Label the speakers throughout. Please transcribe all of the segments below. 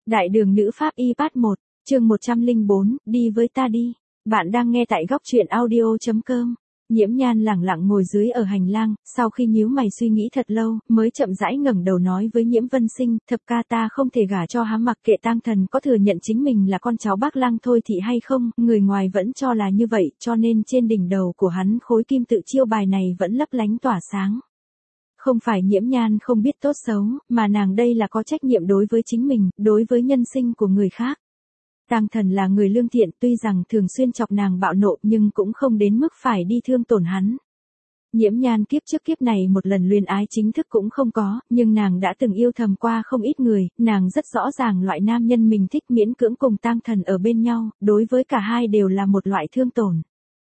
Speaker 1: Đại đường nữ pháp y part 1, chương 104, đi với ta đi. Bạn đang nghe tại góc truyện audio.com. Nhiễm Nhan lẳng lặng ngồi dưới ở hành lang, sau khi nhíu mày suy nghĩ thật lâu, mới chậm rãi ngẩng đầu nói với Nhiễm Vân Sinh, thập ca ta không thể gả cho hắn, mặc kệ Tang Thần có thừa nhận chính mình là con cháu Bác Lăng Thôi Thị hay không, người ngoài vẫn cho là như vậy, cho nên trên đỉnh đầu của hắn khối kim tự chiêu bài này vẫn lấp lánh tỏa sáng. Không phải Nhiễm Nhan không biết tốt xấu, mà nàng đây là có trách nhiệm đối với chính mình, đối với nhân sinh của người khác. Tang Thần là người lương thiện, tuy rằng thường xuyên chọc nàng bạo nộ nhưng cũng không đến mức phải đi thương tổn hắn. Nhiễm Nhan kiếp trước kiếp này một lần luyến ái chính thức cũng không có, nhưng nàng đã từng yêu thầm qua không ít người, nàng rất rõ ràng loại nam nhân mình thích miễn cưỡng cùng Tang Thần ở bên nhau, đối với cả hai đều là một loại thương tổn.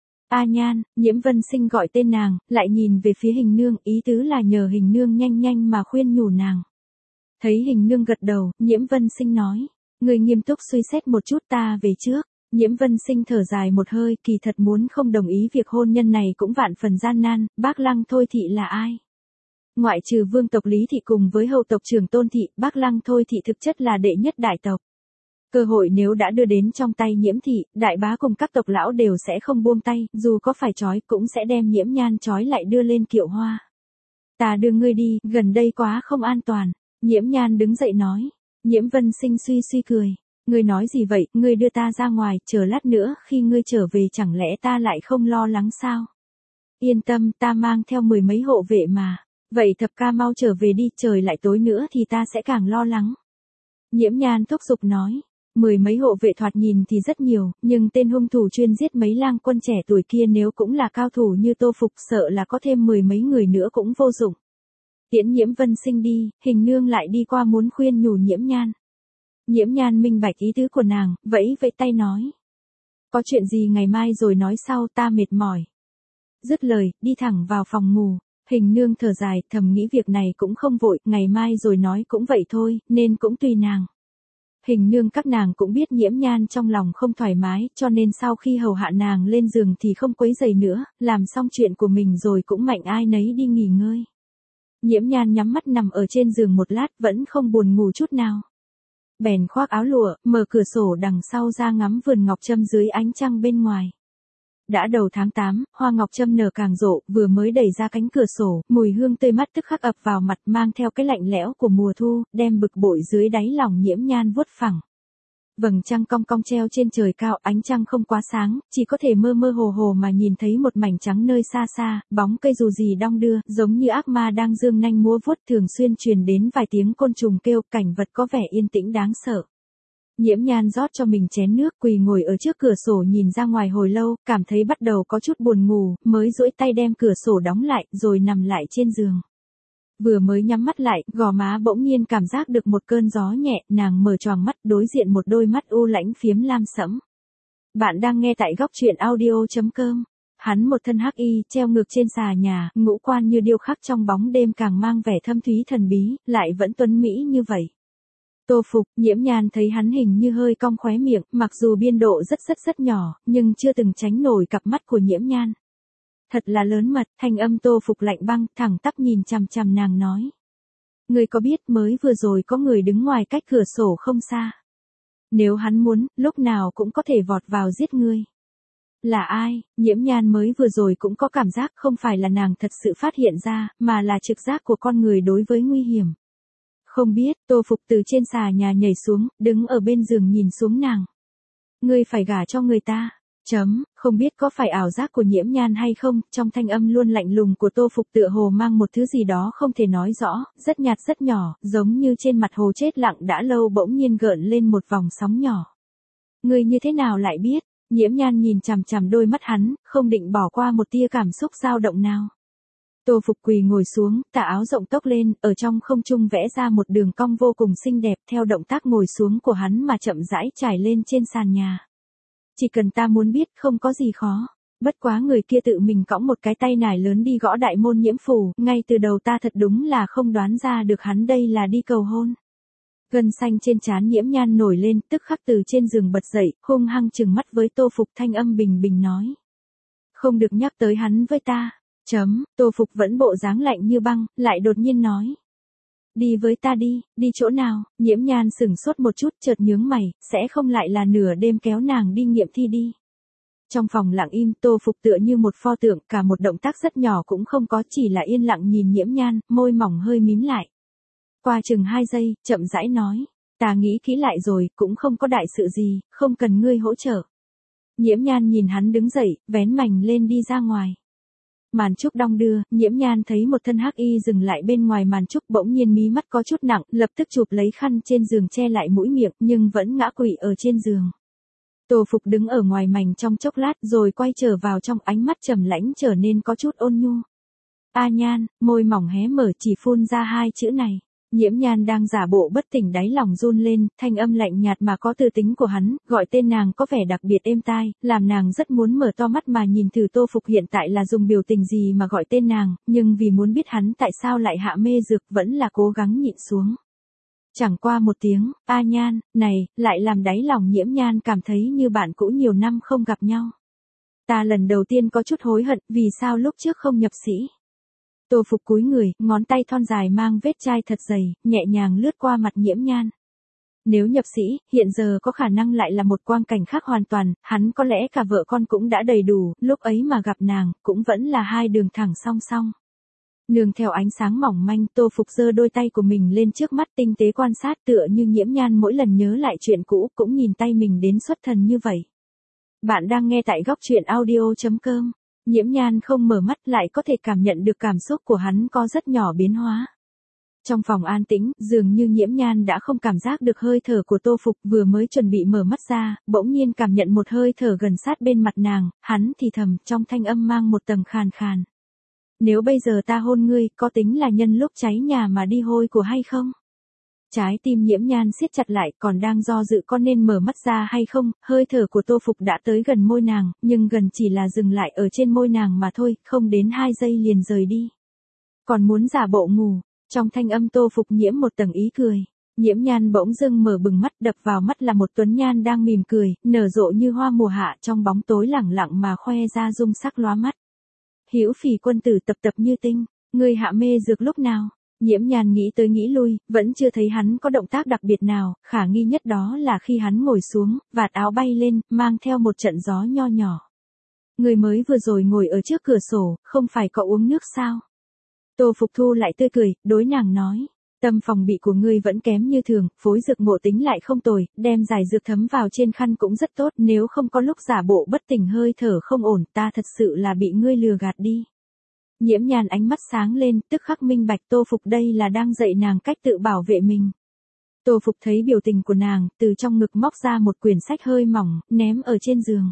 Speaker 1: A Nhan, Nhiễm Vân Sinh gọi tên nàng, lại nhìn về phía Hình Nương, ý tứ là nhờ Hình Nương nhanh nhanh mà khuyên nhủ nàng. Thấy Hình Nương gật đầu, Nhiễm Vân Sinh nói, người nghiêm túc suy xét một chút, ta về trước. Nhiễm Vân Sinh thở dài một hơi, kỳ thật muốn không đồng ý việc hôn nhân này cũng vạn phần gian nan. Bác Lăng Thôi Thị là ai? Ngoại trừ vương tộc Lý Thị cùng với hậu tộc Trường Tôn Thị, Bác Lăng Thôi Thị thực chất là đệ nhất đại tộc. Cơ hội nếu đã đưa đến trong tay Nhiễm Thị, đại bá cùng các tộc lão đều sẽ không buông tay, dù có phải trói cũng sẽ đem Nhiễm Nhan trói lại đưa lên kiệu hoa. Ta đưa ngươi đi, gần đây quá không an toàn. Nhiễm Nhan đứng dậy nói. Nhiễm Vân Sinh suy suy cười. Ngươi nói gì vậy, ngươi đưa ta ra ngoài, chờ lát nữa khi ngươi trở về chẳng lẽ ta lại không lo lắng sao? Yên tâm, ta mang theo 10 mấy hộ vệ mà. Vậy thập ca mau trở về đi, trời lại tối nữa thì ta sẽ càng lo lắng. Nhiễm Nhan thúc giục nói. 10 mấy hộ vệ thoạt nhìn thì rất nhiều, nhưng tên hung thủ chuyên giết mấy lang quân trẻ tuổi kia nếu cũng là cao thủ như Tô Phục, sợ là có thêm 10 mấy người nữa cũng vô dụng. Tiễn Nhiễm Vân Sinh đi, Hình Nương lại đi qua muốn khuyên nhủ Nhiễm Nhan. Nhiễm Nhan minh bạch ý tứ của nàng, vẫy vẫy tay nói. Có chuyện gì ngày mai rồi nói sau, ta mệt mỏi. Dứt lời, đi thẳng vào phòng ngủ. Hình Nương thở dài, thầm nghĩ việc này cũng không vội, ngày mai rồi nói cũng vậy thôi, nên cũng tùy nàng. Hình Nương các nàng cũng biết Nhiễm Nhan trong lòng không thoải mái, cho nên sau khi hầu hạ nàng lên giường thì không quấy rầy nữa, làm xong chuyện của mình rồi cũng mạnh ai nấy đi nghỉ ngơi. Nhiễm Nhan nhắm mắt nằm ở trên giường một lát vẫn không buồn ngủ chút nào. Bèn khoác áo lụa, mở cửa sổ đằng sau ra ngắm vườn ngọc trâm dưới ánh trăng bên ngoài. Đã đầu tháng 8, hoa ngọc trâm nở càng rộ, vừa mới đẩy ra cánh cửa sổ, mùi hương tươi mát tức khắc ập vào mặt mang theo cái lạnh lẽo của mùa thu, đem bực bội dưới đáy lòng Nhiễm Nhan vuốt phẳng. Vầng trăng cong cong treo trên trời cao, ánh trăng không quá sáng, chỉ có thể mơ mơ hồ hồ mà nhìn thấy một mảnh trắng nơi xa xa, bóng cây dù gì đong đưa, giống như ác ma đang dương nanh múa vuốt, thường xuyên truyền đến vài tiếng côn trùng kêu, cảnh vật có vẻ yên tĩnh đáng sợ. Nhiễm Nhan rót cho mình chén nước, quỳ ngồi ở trước cửa sổ nhìn ra ngoài hồi lâu, cảm thấy bắt đầu có chút buồn ngủ, mới duỗi tay đem cửa sổ đóng lại, rồi nằm lại trên giường. Vừa mới nhắm mắt lại, gò má bỗng nhiên cảm giác được một cơn gió nhẹ, nàng mở choàng mắt, đối diện một đôi mắt u lãnh phiếm lam sẫm. Bạn đang nghe tại góc truyện audio.com. Hắn một thân hắc y, treo ngược trên xà nhà, ngũ quan như điêu khắc trong bóng đêm càng mang vẻ thâm thúy thần bí, lại vẫn tuấn mỹ như vậy. Tô Phục, Nhiễm Nhan thấy hắn hình như hơi cong khóe miệng, mặc dù biên độ rất nhỏ, nhưng chưa từng tránh nổi cặp mắt của Nhiễm Nhan. Thật là lớn mật, thanh âm Tô Phục lạnh băng, thẳng tắp nhìn chằm chằm nàng nói. Ngươi có biết mới vừa rồi có người đứng ngoài cách cửa sổ không xa. Nếu hắn muốn, lúc nào cũng có thể vọt vào giết ngươi. Là ai? Nhiễm Nhan mới vừa rồi cũng có cảm giác không phải là nàng thật sự phát hiện ra, mà là trực giác của con người đối với nguy hiểm. Không biết, Tô Phục từ trên xà nhà nhảy xuống, đứng ở bên giường nhìn xuống nàng. Ngươi phải gả cho người ta. Không biết có phải ảo giác của Nhiễm Nhan hay không, trong thanh âm luôn lạnh lùng của Tô Phục tựa hồ mang một thứ gì đó không thể nói rõ, rất nhạt rất nhỏ, giống như trên mặt hồ chết lặng đã lâu bỗng nhiên gợn lên một vòng sóng nhỏ. Ngươi như thế nào lại biết? Nhiễm Nhan nhìn chằm chằm đôi mắt hắn, không định bỏ qua một tia cảm xúc dao động nào. Tô Phục quỳ ngồi xuống, tà áo rộng tốc lên, ở trong không trung vẽ ra một đường cong vô cùng xinh đẹp, theo động tác ngồi xuống của hắn mà chậm rãi trải lên trên sàn nhà. Chỉ cần ta muốn biết, không có gì khó. Bất quá người kia tự mình cõng một cái tay nải lớn đi gõ đại môn Nhiễm phủ, ngay từ đầu ta thật đúng là không đoán ra được hắn đây là đi cầu hôn. Gân xanh trên trán Nhiễm Nhan nổi lên, tức khắc từ trên giường bật dậy, hung hăng trừng mắt với Tô Phục, thanh âm bình bình nói. Không được nhắc tới hắn với ta. Tô Phục vẫn bộ dáng lạnh như băng, lại đột nhiên nói. đi với ta đi chỗ nào? Nhiễm Nhan sững sốt một chút chợt nhướng mày, sẽ không lại là nửa đêm kéo nàng đi nghiệm thi đi. Trong phòng lặng im, Tô Phục tựa như một pho tượng, cả một động tác rất nhỏ cũng không có, chỉ là yên lặng nhìn Nhiễm Nhan, môi mỏng hơi mím lại. Qua chừng 2 giây, chậm rãi nói, ta nghĩ kỹ lại rồi, cũng không có đại sự gì, không cần ngươi hỗ trợ. Nhiễm Nhan nhìn hắn đứng dậy, vén mành lên đi ra ngoài. Màn trúc đong đưa, Nhiễm Nhan thấy một thân hắc y dừng lại bên ngoài màn trúc, bỗng nhiên mí mắt có chút nặng, lập tức chụp lấy khăn trên giường che lại mũi miệng, nhưng vẫn ngã quỵ ở trên giường. Tô Phục đứng ở ngoài mành trong chốc lát rồi quay trở vào trong, ánh mắt trầm lãnh trở nên có chút ôn nhu. A Nhan, môi mỏng hé mở chỉ phun ra 2 chữ này. Nhiễm Nhan đang giả bộ bất tỉnh, đáy lòng run lên, thanh âm lạnh nhạt mà có tư tính của hắn, gọi tên nàng có vẻ đặc biệt êm tai, làm nàng rất muốn mở to mắt mà nhìn thử Tô Phục hiện tại là dùng biểu tình gì mà gọi tên nàng, nhưng vì muốn biết hắn tại sao lại hạ mê dược vẫn là cố gắng nhịn xuống. Chẳng qua một tiếng, A Nhan, này, lại làm đáy lòng Nhiễm Nhan cảm thấy như bạn cũ nhiều năm không gặp nhau. Ta lần đầu tiên có chút hối hận, vì sao lúc trước không nhập sĩ. Tô Phục cúi người, ngón tay thon dài mang vết chai thật dày, nhẹ nhàng lướt qua mặt Nhiễm Nhan. Nếu nhập sĩ, hiện giờ có khả năng lại là một quang cảnh khác hoàn toàn, hắn có lẽ cả vợ con cũng đã đầy đủ, lúc ấy mà gặp nàng, cũng vẫn là 2 đường thẳng song song. Nương theo ánh sáng mỏng manh, Tô Phục giơ đôi tay của mình lên trước mắt tinh tế quan sát, tựa như Nhiễm Nhan mỗi lần nhớ lại chuyện cũ cũng nhìn tay mình đến xuất thần như vậy. Bạn đang nghe tại góc truyện audio.com. Nhiễm Nhan không mở mắt lại có thể cảm nhận được cảm xúc của hắn có rất nhỏ biến hóa. Trong phòng an tĩnh, dường như Nhiễm Nhan đã không cảm giác được hơi thở của Tô Phục, vừa mới chuẩn bị mở mắt ra, bỗng nhiên cảm nhận một hơi thở gần sát bên mặt nàng, hắn thì thầm, trong thanh âm mang một tầng khàn khàn. Nếu bây giờ ta hôn ngươi, có tính là nhân lúc cháy nhà mà đi hôi của hay không? Trái tim Nhiễm Nhan siết chặt lại, còn đang do dự có nên mở mắt ra hay không, hơi thở của Tô Phục đã tới gần môi nàng, nhưng gần chỉ là dừng lại ở trên môi nàng mà thôi, không đến 2 giây liền rời đi. Còn muốn giả bộ ngủ, trong thanh âm Tô Phục nhiễm một tầng ý cười. Nhiễm Nhan bỗng dưng mở bừng mắt, đập vào mắt là một tuấn nhan đang mỉm cười, nở rộ như hoa mùa hạ, trong bóng tối lẳng lặng mà khoe ra dung sắc lóa mắt. Hữu Phỉ quân tử tập tập như tinh, ngươi hạ mê dược lúc nào? Nhiễm Nhan nghĩ tới nghĩ lui, vẫn chưa thấy hắn có động tác đặc biệt nào, khả nghi nhất đó là khi hắn ngồi xuống, vạt áo bay lên, mang theo một trận gió nho nhỏ. Người mới vừa rồi ngồi ở trước cửa sổ, không phải có uống nước sao? Tô Phục thu lại tươi cười, đối nàng nói. Tâm phòng bị của ngươi vẫn kém như thường, phối dược ngộ tính lại không tồi, đem giải dược thấm vào trên khăn cũng rất tốt, nếu không có lúc giả bộ bất tỉnh hơi thở không ổn, ta thật sự là bị ngươi lừa gạt đi. Nhiễm Nhan ánh mắt sáng lên, tức khắc minh bạch Tô Phục đây là đang dạy nàng cách tự bảo vệ mình. Tô Phục thấy biểu tình của nàng, từ trong ngực móc ra một quyển sách hơi mỏng, ném ở trên giường.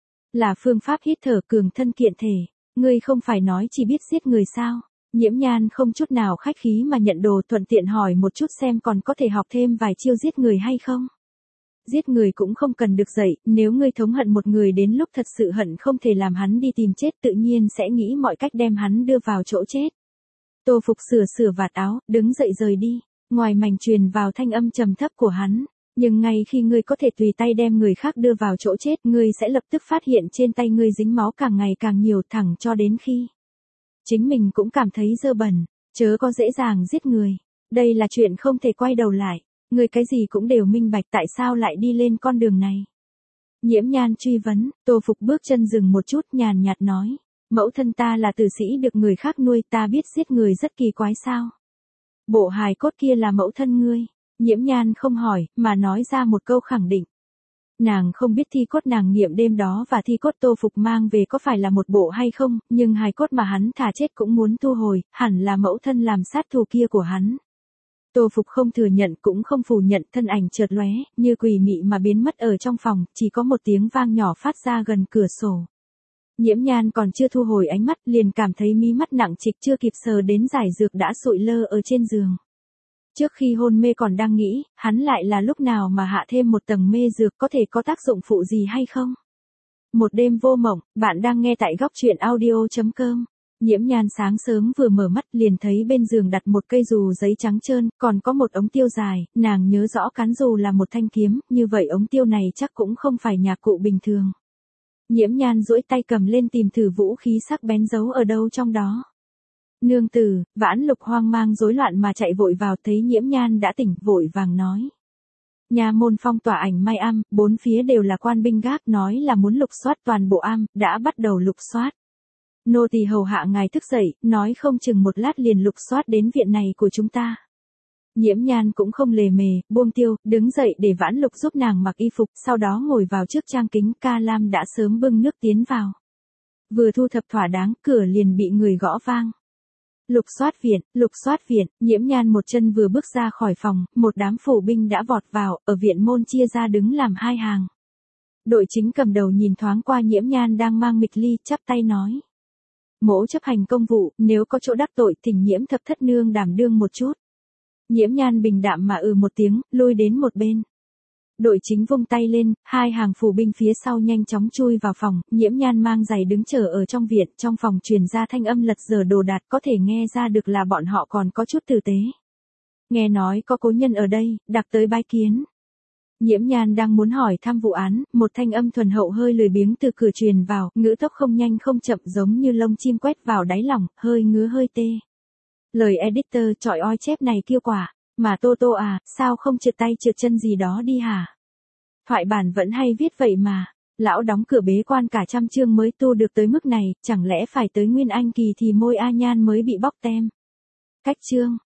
Speaker 1: Là phương pháp hít thở cường thân kiện thể, ngươi không phải nói chỉ biết giết người sao? Nhiễm Nhan không chút nào khách khí mà nhận đồ, thuận tiện hỏi một chút xem còn có thể học thêm vài chiêu giết người hay không. Giết người cũng không cần được dạy, nếu ngươi thống hận một người đến lúc thật sự hận không thể làm hắn đi tìm chết, tự nhiên sẽ nghĩ mọi cách đem hắn đưa vào chỗ chết. Tô Phục sửa vạt áo, đứng dậy rời đi, ngoài mảnh truyền vào thanh âm trầm thấp của hắn. Nhưng ngay khi ngươi có thể tùy tay đem người khác đưa vào chỗ chết, ngươi sẽ lập tức phát hiện trên tay ngươi dính máu càng ngày càng nhiều, thẳng cho đến khi chính mình cũng cảm thấy dơ bẩn, chớ có dễ dàng giết người. Đây là chuyện không thể quay đầu lại. Ngươi cái gì cũng đều minh bạch, tại sao lại đi lên con đường này? Nhiễm Nhan truy vấn, Tô Phục bước chân dừng một chút, nhàn nhạt nói. Mẫu thân ta là tử sĩ được người khác nuôi, ta biết giết người rất kỳ quái sao? Bộ hài cốt kia là mẫu thân ngươi. Nhiễm Nhan không hỏi, mà nói ra một câu khẳng định. Nàng không biết thi cốt nàng nghiệm đêm đó và thi cốt Tô Phục mang về có phải là một bộ hay không, nhưng hài cốt mà hắn thả chết cũng muốn thu hồi, hẳn là mẫu thân làm sát thủ kia của hắn. Tô Phục không thừa nhận cũng không phủ nhận, thân ảnh chợt lóe, như quỷ mị mà biến mất ở trong phòng, chỉ có một tiếng vang nhỏ phát ra gần cửa sổ. Nhiễm Nhan còn chưa thu hồi ánh mắt, liền cảm thấy mí mắt nặng trịch, chưa kịp sờ đến giải dược đã sụi lơ ở trên giường. Trước khi hôn mê còn đang nghĩ, hắn lại là lúc nào mà hạ thêm một tầng mê dược có thể có tác dụng phụ gì hay không? Một đêm vô mộng, bạn đang nghe tại góc truyện audio.com. Nhiễm Nhan sáng sớm vừa mở mắt liền thấy bên giường đặt một cây dù giấy trắng trơn, còn có một ống tiêu dài, nàng nhớ rõ cán dù là một thanh kiếm, như vậy ống tiêu này chắc cũng không phải nhạc cụ bình thường. Nhiễm Nhan duỗi tay cầm lên tìm thử vũ khí sắc bén giấu ở đâu trong đó. Nương tử, Vãn Lục hoang mang rối loạn mà chạy vội vào, thấy Nhiễm Nhan đã tỉnh, vội vàng nói. Nha môn phong tỏa ảnh mai am, bốn phía đều là quan binh gác, nói là muốn lục soát toàn bộ am, đã bắt đầu lục soát. Nô tỳ hầu hạ ngài thức dậy, nói không chừng một lát liền lục soát đến viện này của chúng ta. Nhiễm Nhan cũng không lề mề, buông tiêu, đứng dậy để Vãn Lục giúp nàng mặc y phục, sau đó ngồi vào trước trang kính, Ca Lam đã sớm bưng nước tiến vào. Vừa thu thập thỏa đáng, cửa liền bị người gõ vang. Lục soát viện, Nhiễm Nhan một chân vừa bước ra khỏi phòng, một đám phủ binh đã vọt vào, ở viện môn chia ra đứng làm hai hàng. Đội chính cầm đầu nhìn thoáng qua Nhiễm Nhan đang mang mịch ly, chắp tay nói. Mỗ chấp hành công vụ, nếu có chỗ đắc tội thỉnh Nhiễm thập thất nương đảm đương một chút. Nhiễm Nhan bình đạm mà một tiếng, lui đến một bên. Đội chính vung tay lên, hai hàng phủ binh phía sau nhanh chóng chui vào phòng, Nhiễm Nhan mang giày đứng chờ ở trong viện, trong phòng truyền ra thanh âm lật dở đồ đạc, có thể nghe ra được là bọn họ còn có chút tử tế. Nghe nói có cố nhân ở đây, đặc tới bái kiến. Nhiễm Nhan đang muốn hỏi thăm vụ án, một thanh âm thuần hậu hơi lười biếng từ cửa truyền vào, ngữ tốc không nhanh không chậm giống như lông chim quét vào đáy lòng, hơi ngứa hơi tê. Lời editor chọi oi chép này kiêu quả, mà Tô Tô à, sao không trượt tay trượt chân gì đó đi hả? Thoại bản vẫn hay viết vậy mà, lão đóng cửa bế quan cả trăm chương mới tu được tới mức này, chẳng lẽ phải tới Nguyên Anh kỳ thì môi A Nhan mới bị bóc tem. Cách chương.